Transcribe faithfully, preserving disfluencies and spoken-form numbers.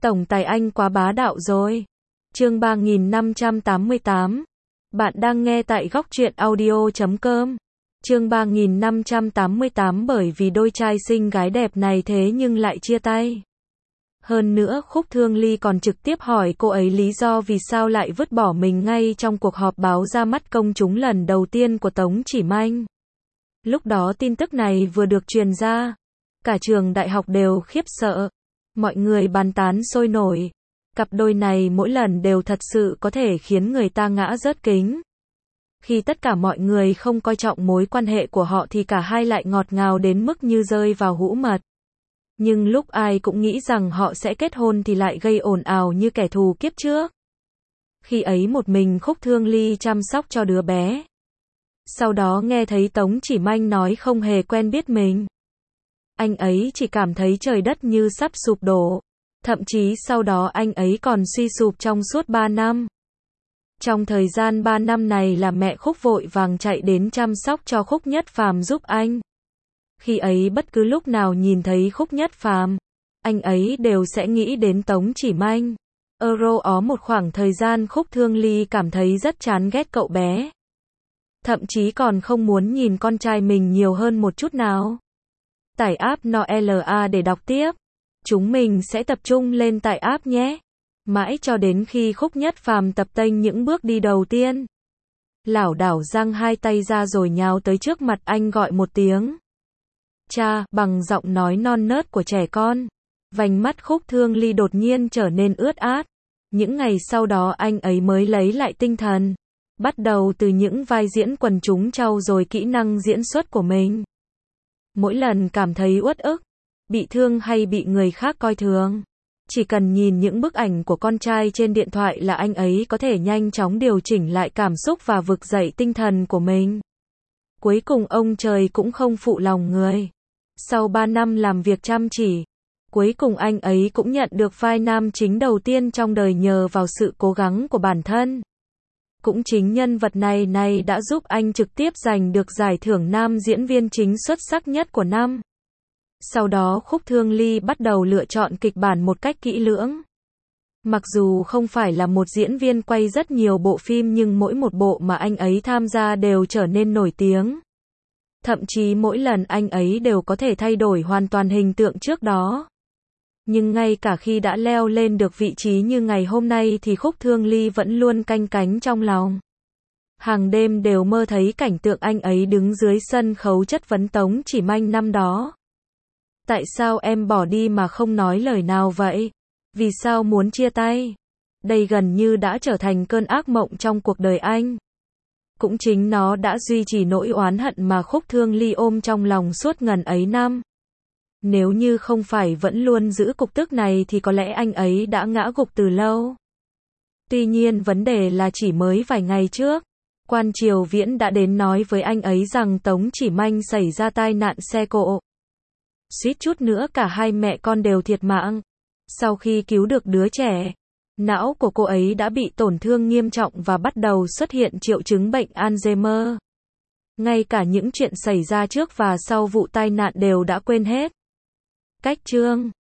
Tổng tài anh quá bá đạo rồi. Chương ba nghìn năm trăm tám mươi tám. Bạn đang nghe tại góc truyện audio chấm com. Chương ba nghìn năm trăm tám mươi tám bởi vì đôi trai xinh gái đẹp này thế nhưng lại chia tay. Hơn nữa Khúc Thương Ly còn trực tiếp hỏi cô ấy lý do vì sao lại vứt bỏ mình ngay trong cuộc họp báo ra mắt công chúng lần đầu tiên của Tống Chỉ Manh. Lúc đó tin tức này vừa được truyền ra, cả trường đại học đều khiếp sợ. Mọi người bàn tán sôi nổi. Cặp đôi này mỗi lần đều thật sự có thể khiến người ta ngã rớt kính. Khi tất cả mọi người không coi trọng mối quan hệ của họ thì cả hai lại ngọt ngào đến mức như rơi vào hũ mật. Nhưng lúc ai cũng nghĩ rằng họ sẽ kết hôn thì lại gây ồn ào như kẻ thù kiếp trước. Khi ấy một mình Khúc Thương Ly chăm sóc cho đứa bé. Sau đó nghe thấy Tống Chỉ Manh nói không hề quen biết mình. Anh ấy chỉ cảm thấy trời đất như sắp sụp đổ. Thậm chí sau đó anh ấy còn suy sụp trong suốt ba năm. Trong thời gian ba năm này là mẹ Khúc vội vàng chạy đến chăm sóc cho Khúc Nhất Phàm giúp anh. Khi ấy bất cứ lúc nào nhìn thấy Khúc Nhất Phàm, anh ấy đều sẽ nghĩ đến Tống Chỉ Manh. Euro ó một khoảng thời gian Khúc Thương Ly cảm thấy rất chán ghét cậu bé. Thậm chí còn không muốn nhìn con trai mình nhiều hơn một chút nào. Tải app Noela để đọc tiếp. Chúng mình sẽ tập trung lên tải app nhé. Mãi cho đến khi Khúc Nhất Phàm tập tênh những bước đi đầu tiên. Lảo đảo giang hai tay ra rồi nhào tới trước mặt anh gọi một tiếng. Cha, bằng giọng nói non nớt của trẻ con. Vành mắt Khúc Thương Ly đột nhiên trở nên ướt át. Những ngày sau đó anh ấy mới lấy lại tinh thần. Bắt đầu từ những vai diễn quần chúng trau dồi kỹ năng diễn xuất của mình. Mỗi lần cảm thấy uất ức, bị thương hay bị người khác coi thường, chỉ cần nhìn những bức ảnh của con trai trên điện thoại là anh ấy có thể nhanh chóng điều chỉnh lại cảm xúc và vực dậy tinh thần của mình. Cuối cùng ông trời cũng không phụ lòng người. Sau ba năm làm việc chăm chỉ, cuối cùng anh ấy cũng nhận được vai nam chính đầu tiên trong đời nhờ vào sự cố gắng của bản thân. Cũng chính nhân vật này này đã giúp anh trực tiếp giành được giải thưởng nam diễn viên chính xuất sắc nhất của năm. Sau đó Khúc Thương Ly bắt đầu lựa chọn kịch bản một cách kỹ lưỡng. Mặc dù không phải là một diễn viên quay rất nhiều bộ phim nhưng mỗi một bộ mà anh ấy tham gia đều trở nên nổi tiếng. Thậm chí mỗi lần anh ấy đều có thể thay đổi hoàn toàn hình tượng trước đó. Nhưng ngay cả khi đã leo lên được vị trí như ngày hôm nay thì Khúc Thương Ly vẫn luôn canh cánh trong lòng. Hàng đêm đều mơ thấy cảnh tượng anh ấy đứng dưới sân khấu chất vấn Tống Chỉ Manh năm đó. Tại sao em bỏ đi mà không nói lời nào vậy? Vì sao muốn chia tay? Đây gần như đã trở thành cơn ác mộng trong cuộc đời anh. Cũng chính nó đã duy trì nỗi oán hận mà Khúc Thương Ly ôm trong lòng suốt ngần ấy năm. Nếu như không phải vẫn luôn giữ cục tức này thì có lẽ anh ấy đã ngã gục từ lâu. Tuy nhiên vấn đề là chỉ mới vài ngày trước, Quan Triều Viễn đã đến nói với anh ấy rằng Tống Chỉ Manh xảy ra tai nạn xe cộ. Suýt chút nữa cả hai mẹ con đều thiệt mạng. Sau khi cứu được đứa trẻ, não của cô ấy đã bị tổn thương nghiêm trọng và bắt đầu xuất hiện triệu chứng bệnh Alzheimer. Ngay cả những chuyện xảy ra trước và sau vụ tai nạn đều đã quên hết. Cách chương